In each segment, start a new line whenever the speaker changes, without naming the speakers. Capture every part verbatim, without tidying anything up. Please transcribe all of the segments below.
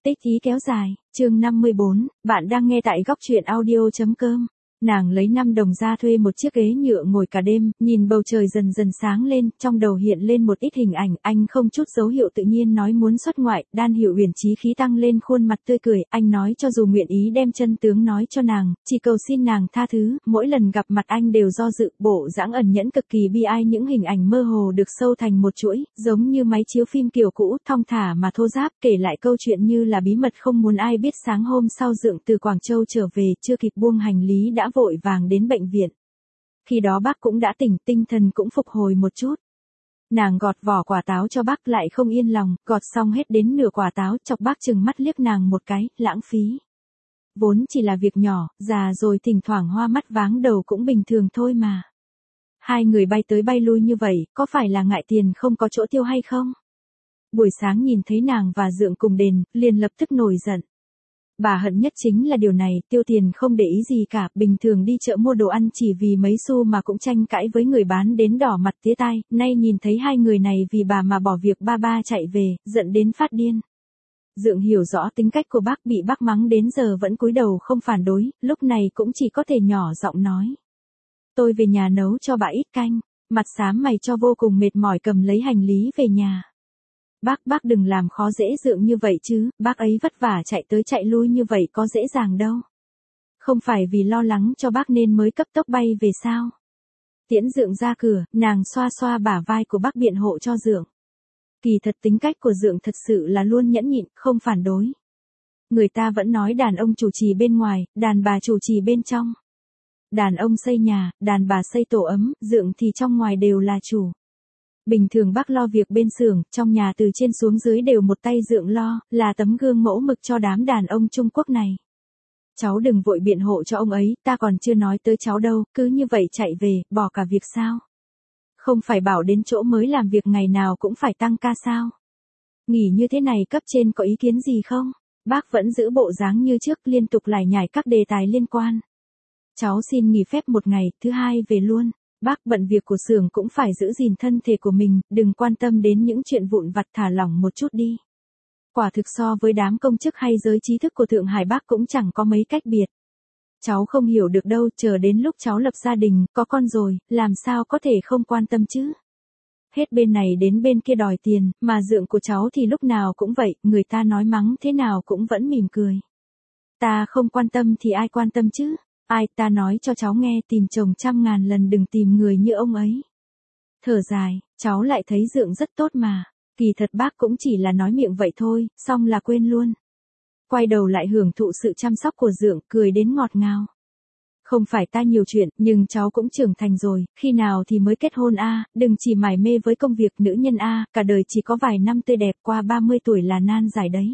Tích ý kéo dài, chương năm mươi bốn, bạn đang nghe tại góc truyện audio.com. Nàng lấy năm đồng ra thuê một chiếc ghế nhựa ngồi cả đêm, nhìn bầu trời dần dần sáng lên, trong đầu hiện lên một ít hình ảnh, anh không chút dấu hiệu tự nhiên nói muốn xuất ngoại, Đan Hiểu Uyển chí khí tăng lên khuôn mặt tươi cười, anh nói cho dù nguyện ý đem chân tướng nói cho nàng, chỉ cầu xin nàng tha thứ, mỗi lần gặp mặt anh đều do dự, bộ dáng ẩn nhẫn cực kỳ bi ai, những hình ảnh mơ hồ được sâu thành một chuỗi, giống như máy chiếu phim kiểu cũ, thong thả mà thô ráp, kể lại câu chuyện như là bí mật không muốn ai biết. Sáng hôm sau Dượng từ Quảng Châu trở về, chưa kịp buông hành lý đã vội vàng đến bệnh viện. Khi đó bác cũng đã tỉnh, tinh thần cũng phục hồi một chút. Nàng gọt vỏ quả táo cho bác lại không yên lòng, gọt xong hết đến nửa quả táo, chọc bác chừng mắt liếc nàng một cái, lãng phí. Vốn chỉ là việc nhỏ, già rồi thỉnh thoảng hoa mắt váng đầu cũng bình thường thôi mà. Hai người bay tới bay lui như vậy, có phải là ngại tiền không có chỗ tiêu hay không? Buổi sáng nhìn thấy nàng và Dượng cùng đền, liền lập tức nổi giận. Bà hận nhất chính là điều này, tiêu tiền không để ý gì cả, bình thường đi chợ mua đồ ăn chỉ vì mấy xu mà cũng tranh cãi với người bán đến đỏ mặt tía tai, nay nhìn thấy hai người này vì bà mà bỏ việc ba ba chạy về, giận đến phát điên. Dượng hiểu rõ tính cách của bác, bị bác mắng đến giờ vẫn cúi đầu không phản đối, lúc này cũng chỉ có thể nhỏ giọng nói. Tôi về nhà nấu cho bà ít canh, mặt xám mày cho vô cùng mệt mỏi cầm lấy hành lý về nhà. Bác, bác đừng làm khó dễ Dượng như vậy chứ, bác ấy vất vả chạy tới chạy lui như vậy có dễ dàng đâu. Không phải vì lo lắng cho bác nên mới cấp tốc bay về sao? Tiễn Dượng ra cửa, nàng xoa xoa bả vai của bác biện hộ cho Dượng. Kỳ thật tính cách của Dượng thật sự là luôn nhẫn nhịn, không phản đối. Người ta vẫn nói đàn ông chủ trì bên ngoài, đàn bà chủ trì bên trong. Đàn ông xây nhà, đàn bà xây tổ ấm, Dượng thì trong ngoài đều là chủ. Bình thường bác lo việc bên xưởng, trong nhà từ trên xuống dưới đều một tay Dượng lo, là tấm gương mẫu mực cho đám đàn ông Trung Quốc này. Cháu đừng vội biện hộ cho ông ấy, ta còn chưa nói tới cháu đâu, cứ như vậy chạy về, bỏ cả việc sao? Không phải bảo đến chỗ mới làm việc ngày nào cũng phải tăng ca sao? Nghỉ như thế này cấp trên có ý kiến gì không? Bác vẫn giữ bộ dáng như trước, liên tục lải nhải các đề tài liên quan. Cháu xin nghỉ phép một ngày, thứ hai về luôn. Bác bận việc của xưởng cũng phải giữ gìn thân thể của mình, đừng quan tâm đến những chuyện vụn vặt, thả lỏng một chút đi. Quả thực so với đám công chức hay giới trí thức của Thượng Hải bác cũng chẳng có mấy cách biệt. Cháu không hiểu được đâu, chờ đến lúc cháu lập gia đình, có con rồi, làm sao có thể không quan tâm chứ. Hết bên này đến bên kia đòi tiền, mà Dượng của cháu thì lúc nào cũng vậy, người ta nói mắng thế nào cũng vẫn mỉm cười. Ta không quan tâm thì ai quan tâm chứ? Ai, ta nói cho cháu nghe, tìm chồng trăm ngàn lần đừng tìm người như ông ấy. Thở dài, cháu lại thấy Dượng rất tốt mà. Kỳ thật bác cũng chỉ là nói miệng vậy thôi, xong là quên luôn. Quay đầu lại hưởng thụ sự chăm sóc của Dượng, cười đến ngọt ngào. Không phải ta nhiều chuyện, nhưng cháu cũng trưởng thành rồi, khi nào thì mới kết hôn a, đừng chỉ mải mê với công việc nữ nhân a, cả đời chỉ có vài năm tươi đẹp, qua ba mươi tuổi là nan giải đấy.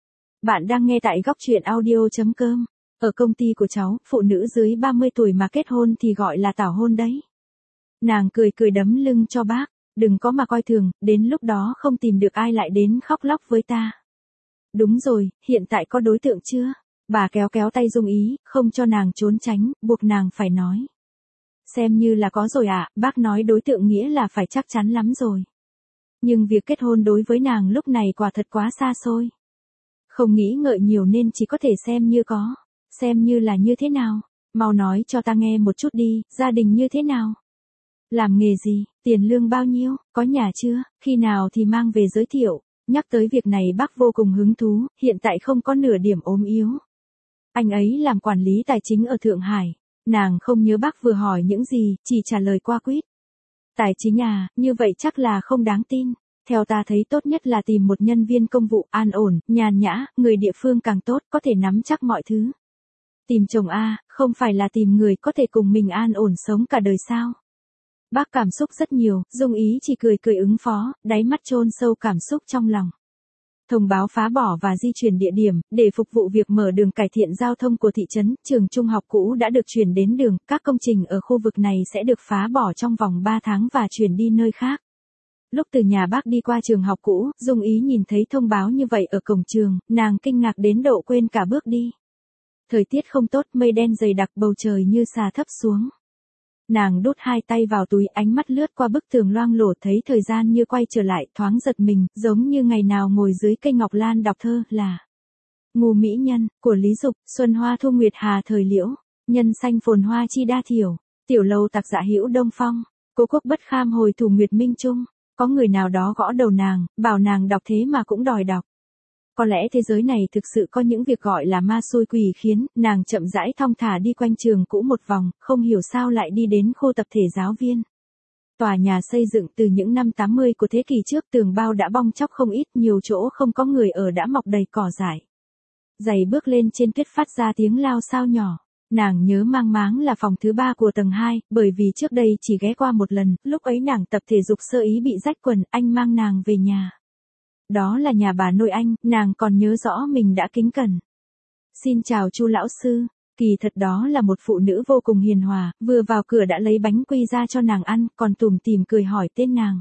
Bạn đang nghe tại góc truyện audio.com. Ở công ty của cháu, phụ nữ dưới ba mươi tuổi mà kết hôn thì gọi là tảo hôn đấy. Nàng cười cười đấm lưng cho bác, đừng có mà coi thường, đến lúc đó không tìm được ai lại đến khóc lóc với ta. Đúng rồi, hiện tại có đối tượng chưa? Bà kéo kéo tay Dung Ý, không cho nàng trốn tránh, buộc nàng phải nói. Xem như là có rồi ạ, à, bác nói đối tượng nghĩa là phải chắc chắn lắm rồi. Nhưng việc kết hôn đối với nàng lúc này quả thật quá xa xôi. Không nghĩ ngợi nhiều nên chỉ có thể xem như có. Xem như là như thế nào? Mau nói cho ta nghe một chút đi, gia đình như thế nào? Làm nghề gì? Tiền lương bao nhiêu? Có nhà chưa? Khi nào thì mang về giới thiệu? Nhắc tới việc này bác vô cùng hứng thú, hiện tại không có nửa điểm ốm yếu. Anh ấy làm quản lý tài chính ở Thượng Hải. Nàng không nhớ bác vừa hỏi những gì, chỉ trả lời qua quýt. Tài chính à, như vậy chắc là không đáng tin. Theo ta thấy tốt nhất là tìm một nhân viên công vụ an ổn, nhàn nhã, người địa phương càng tốt, có thể nắm chắc mọi thứ. Tìm chồng a, không phải là tìm người có thể cùng mình an ổn sống cả đời sao? Bác cảm xúc rất nhiều, Dung Ý chỉ cười cười ứng phó, đáy mắt chôn sâu cảm xúc trong lòng. Thông báo phá bỏ và di chuyển địa điểm, để phục vụ việc mở đường cải thiện giao thông của thị trấn, trường trung học cũ đã được chuyển đến đường, các công trình ở khu vực này sẽ được phá bỏ trong vòng ba tháng và chuyển đi nơi khác. Lúc từ nhà bác đi qua trường học cũ, Dung Ý nhìn thấy thông báo như vậy ở cổng trường, nàng kinh ngạc đến độ quên cả bước đi. Thời tiết không tốt, mây đen dày đặc, bầu trời như xà thấp xuống. Nàng đút hai tay vào túi, ánh mắt lướt qua bức tường loang lổ, thấy thời gian như quay trở lại, thoáng giật mình, giống như ngày nào ngồi dưới cây ngọc lan đọc thơ, là Ngu mỹ nhân, của Lý Dục, xuân hoa thu nguyệt hà thời liễu, nhân xanh phồn hoa chi đa thiểu, tiểu lâu tặc dạ hữu đông phong, cố quốc bất kham hồi thủ nguyệt minh trung. Có người nào đó gõ đầu nàng, bảo nàng đọc thế mà cũng đòi đọc. Có lẽ thế giới này thực sự có những việc gọi là ma xui quỷ khiến, nàng chậm rãi thong thả đi quanh trường cũ một vòng, không hiểu sao lại đi đến khu tập thể giáo viên. Tòa nhà xây dựng từ những năm tám mươi của thế kỷ trước, tường bao đã bong chóc không ít, nhiều chỗ không có người ở đã mọc đầy cỏ dại. Giày bước lên trên tuyết phát ra tiếng lao xao nhỏ. Nàng nhớ mang máng là phòng thứ ba của tầng hai, bởi vì trước đây chỉ ghé qua một lần, lúc ấy nàng tập thể dục sơ ý bị rách quần, anh mang nàng về nhà. Đó là nhà bà nội anh, nàng còn nhớ rõ mình đã kính cẩn. Xin chào Chu lão sư, kỳ thật đó là một phụ nữ vô cùng hiền hòa, vừa vào cửa đã lấy bánh quy ra cho nàng ăn, còn tủm tỉm cười hỏi tên nàng.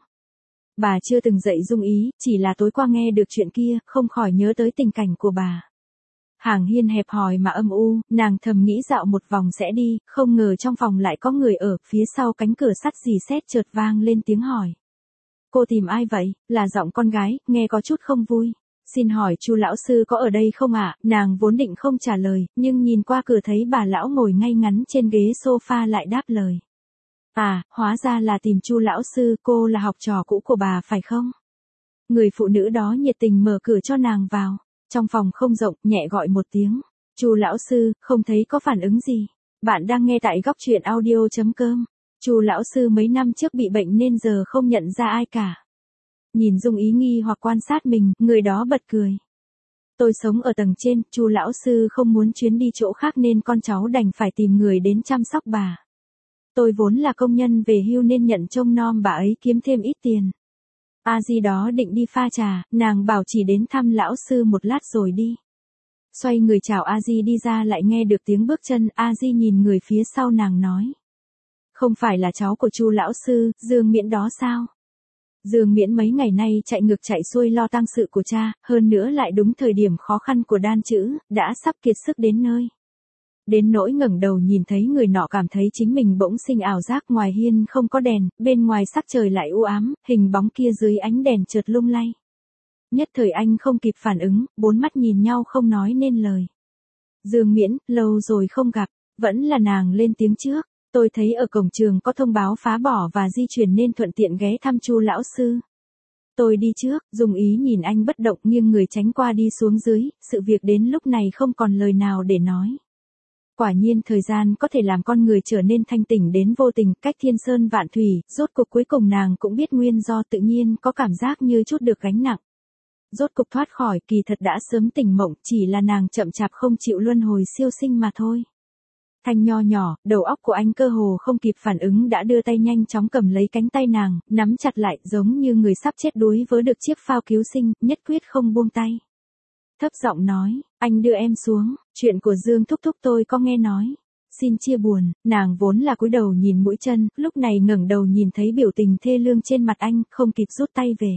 Bà chưa từng dạy Dung Ý, chỉ là tối qua nghe được chuyện kia, không khỏi nhớ tới tình cảnh của bà. Hàng hiên hẹp hòi mà âm u, nàng thầm nghĩ dạo một vòng sẽ đi, không ngờ trong phòng lại có người ở, phía sau cánh cửa sắt rì sét chợt vang lên tiếng hỏi. Cô tìm ai vậy? Là giọng con gái, nghe có chút không vui. Xin hỏi Chu lão sư có ở đây không ạ? À? Nàng vốn định không trả lời, nhưng nhìn qua cửa thấy bà lão ngồi ngay ngắn trên ghế sofa lại đáp lời. À, hóa ra là tìm Chu lão sư, cô là học trò cũ của bà phải không? Người phụ nữ đó nhiệt tình mở cửa cho nàng vào. Trong phòng không rộng, nhẹ gọi một tiếng. Chu lão sư, không thấy có phản ứng gì. Bạn đang nghe tại góc truyện audio chấm com. Chu lão sư mấy năm trước bị bệnh nên giờ không nhận ra ai cả. Nhìn Dung Ý nghi hoặc quan sát mình, người đó bật cười. Tôi sống ở tầng trên, Chu lão sư không muốn chuyến đi chỗ khác nên con cháu đành phải tìm người đến chăm sóc bà. Tôi vốn là công nhân về hưu nên nhận trông nom bà ấy kiếm thêm ít tiền. A Di đó định đi pha trà, nàng bảo chỉ đến thăm lão sư một lát rồi đi. Xoay người chào A Di đi ra lại nghe được tiếng bước chân, A Di nhìn người phía sau nàng nói. Không phải là cháu của Chu lão sư, Dương Miễn đó sao? Dương Miễn mấy ngày nay chạy ngược chạy xuôi lo tang sự của cha, hơn nữa lại đúng thời điểm khó khăn của đan chữ, đã sắp kiệt sức đến nơi. Đến nỗi ngẩng đầu nhìn thấy người nọ cảm thấy chính mình bỗng sinh ảo giác, ngoài hiên không có đèn, bên ngoài sắc trời lại u ám, hình bóng kia dưới ánh đèn chợt lung lay. Nhất thời anh không kịp phản ứng, bốn mắt nhìn nhau không nói nên lời. Dương Miễn, lâu rồi không gặp, vẫn là nàng lên tiếng trước. Tôi thấy ở cổng trường có thông báo phá bỏ và di chuyển nên thuận tiện ghé thăm Chu lão sư. Tôi đi trước, Dung Ý nhìn anh bất động nghiêng người tránh qua đi xuống dưới, sự việc đến lúc này không còn lời nào để nói. Quả nhiên thời gian có thể làm con người trở nên thanh tỉnh đến vô tình, cách thiên sơn vạn thủy, rốt cục cuối cùng nàng cũng biết nguyên do, tự nhiên có cảm giác như chút được gánh nặng. Rốt cục thoát khỏi, kỳ thật đã sớm tỉnh mộng, chỉ là nàng chậm chạp không chịu luân hồi siêu sinh mà thôi. Thanh nho nhỏ, đầu óc của anh cơ hồ không kịp phản ứng đã đưa tay nhanh chóng cầm lấy cánh tay nàng, nắm chặt lại giống như người sắp chết đuối với được chiếc phao cứu sinh, nhất quyết không buông tay. Thấp giọng nói, anh đưa em xuống, chuyện của Dương thúc thúc tôi có nghe nói. Xin chia buồn, nàng vốn là cúi đầu nhìn mũi chân, lúc này ngẩng đầu nhìn thấy biểu tình thê lương trên mặt anh, không kịp rút tay về.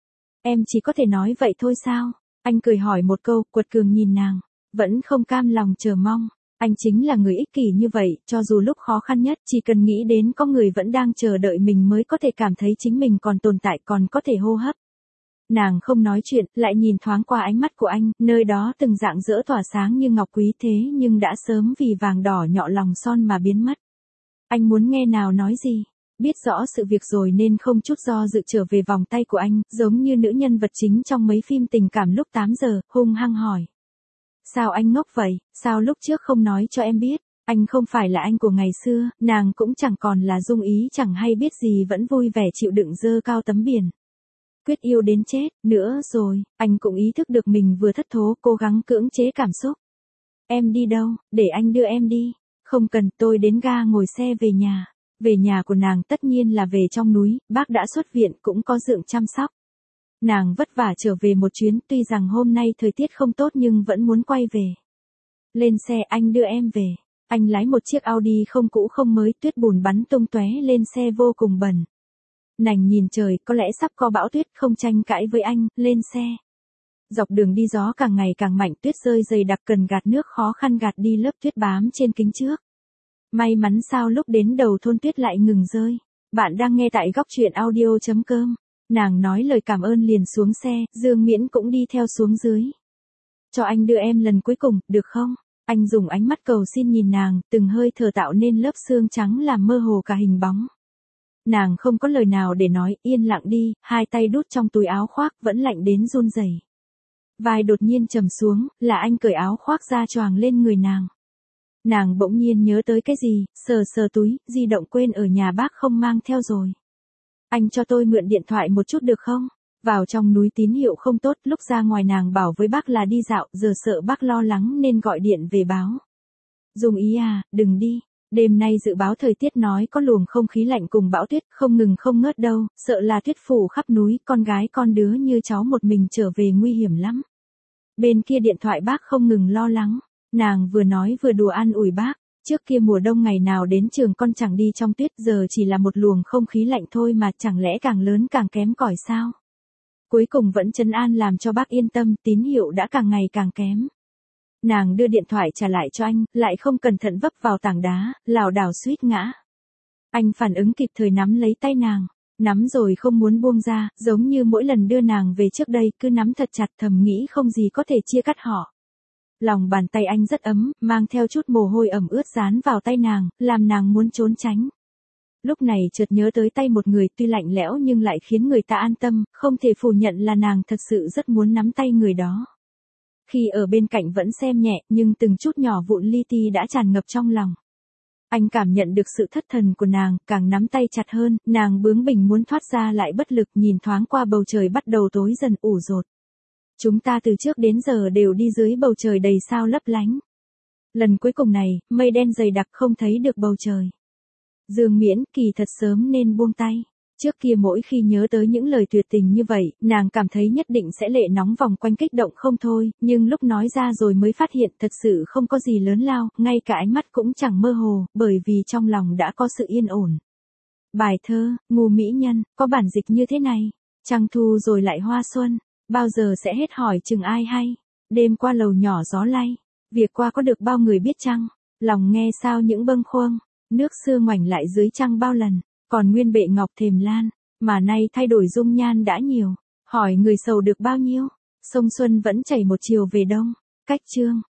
Em chỉ có thể nói vậy thôi sao? Anh cười hỏi một câu, quật cường nhìn nàng, vẫn không cam lòng chờ mong. Anh chính là người ích kỷ như vậy, cho dù lúc khó khăn nhất, chỉ cần nghĩ đến có người vẫn đang chờ đợi mình mới có thể cảm thấy chính mình còn tồn tại, còn có thể hô hấp. Nàng không nói chuyện, lại nhìn thoáng qua ánh mắt của anh, nơi đó từng rạng rỡ tỏa sáng như ngọc quý thế nhưng đã sớm vì vàng đỏ nhọ lòng son mà biến mất. Anh muốn nghe nào nói gì? Biết rõ sự việc rồi nên không chút do dự trở về vòng tay của anh, giống như nữ nhân vật chính trong mấy phim tình cảm lúc tám giờ, hung hăng hỏi. Sao anh ngốc vậy, sao lúc trước không nói cho em biết, anh không phải là anh của ngày xưa, nàng cũng chẳng còn là Dung Ý chẳng hay biết gì vẫn vui vẻ chịu đựng dơ cao tấm biển. Quyết yêu đến chết, nữa rồi, anh cũng ý thức được mình vừa thất thố, cố gắng cưỡng chế cảm xúc. Em đi đâu, để anh đưa em đi. Không cần, tôi đến ga ngồi xe về nhà. Về nhà của nàng tất nhiên là về trong núi, bác đã xuất viện cũng có dượng chăm sóc. Nàng vất vả trở về một chuyến, tuy rằng hôm nay thời tiết không tốt nhưng vẫn muốn quay về. Lên xe, anh đưa em về. Anh lái một chiếc Audi không cũ không mới, tuyết bùn bắn tung tóe lên xe vô cùng bẩn. Nàng nhìn trời, có lẽ sắp có bão tuyết, không tranh cãi với anh, lên xe. Dọc đường đi gió càng ngày càng mạnh, tuyết rơi dày đặc, cần gạt nước khó khăn gạt đi lớp tuyết bám trên kính trước. May mắn sao lúc đến đầu thôn tuyết lại ngừng rơi. Bạn đang nghe tại góc truyện audio chấm com. Nàng nói lời cảm ơn liền xuống xe, Dương Miễn cũng đi theo xuống dưới. cho anh đưa em lần cuối cùng, được không? Anh dùng ánh mắt cầu xin nhìn nàng, từng hơi thở tạo nên lớp xương trắng làm mơ hồ cả hình bóng. Nàng không có lời nào để nói, yên lặng đi, hai tay đút trong túi áo khoác vẫn lạnh đến run rẩy. Vai đột nhiên trầm xuống, là anh cởi áo khoác ra choàng lên người nàng. Nàng bỗng nhiên nhớ tới cái gì, sờ sờ túi, di động quên ở nhà bác không mang theo rồi. Anh cho tôi mượn điện thoại một chút được không? Vào trong núi tín hiệu không tốt, lúc ra ngoài nàng bảo với bác là đi dạo, giờ sợ bác lo lắng nên gọi điện về báo. Dung ý à, đừng đi. Đêm nay dự báo thời tiết nói có luồng không khí lạnh cùng bão tuyết không ngừng không ngớt đâu, sợ là tuyết phủ khắp núi, con gái con đứa như cháu một mình trở về nguy hiểm lắm. Bên kia điện thoại bác không ngừng lo lắng, nàng vừa nói vừa đùa an ủi bác, trước kia mùa đông ngày nào đến trường con chẳng đi trong tuyết, giờ chỉ là một luồng không khí lạnh thôi mà chẳng lẽ càng lớn càng kém cỏi sao? Cuối cùng vẫn trấn an làm cho bác yên tâm, tín hiệu đã càng ngày càng kém. Nàng đưa điện thoại trả lại cho anh, lại không cẩn thận vấp vào tảng đá, lảo đảo suýt ngã. Anh phản ứng kịp thời nắm lấy tay nàng, nắm rồi không muốn buông ra, giống như mỗi lần đưa nàng về trước đây, cứ nắm thật chặt thầm nghĩ không gì có thể chia cắt họ. Lòng bàn tay anh rất ấm, mang theo chút mồ hôi ẩm ướt dán vào tay nàng, làm nàng muốn trốn tránh. Lúc này chợt nhớ tới tay một người tuy lạnh lẽo nhưng lại khiến người ta an tâm, không thể phủ nhận là nàng thật sự rất muốn nắm tay người đó. Khi ở bên cạnh vẫn xem nhẹ, nhưng từng chút nhỏ vụn li ti đã tràn ngập trong lòng. Anh cảm nhận được sự thất thần của nàng, càng nắm tay chặt hơn, nàng bướng bỉnh muốn thoát ra lại bất lực, nhìn thoáng qua bầu trời bắt đầu tối dần ủ rột. Chúng ta từ trước đến giờ đều đi dưới bầu trời đầy sao lấp lánh. Lần cuối cùng này, mây đen dày đặc không thấy được bầu trời. Dương Miễn, kỳ thật sớm nên buông tay. Trước kia mỗi khi nhớ tới những lời tuyệt tình như vậy, nàng cảm thấy nhất định sẽ lệ nóng vòng quanh kích động không thôi, nhưng lúc nói ra rồi mới phát hiện thật sự không có gì lớn lao, ngay cả ánh mắt cũng chẳng mơ hồ, bởi vì trong lòng đã có sự yên ổn. Bài thơ, Ngu Mỹ Nhân, có bản dịch như thế này. Trăng thu rồi lại hoa xuân, bao giờ sẽ hết hỏi chừng ai hay. Đêm qua lầu nhỏ gió lay, việc qua có được bao người biết chăng, lòng nghe sao những bâng khuâng, nước xưa ngoảnh lại dưới trăng bao lần. Còn nguyên bệ ngọc thềm lan, mà nay thay đổi dung nhan đã nhiều, hỏi người sầu được bao nhiêu, sông Xuân vẫn chảy một chiều về đông, cách chương.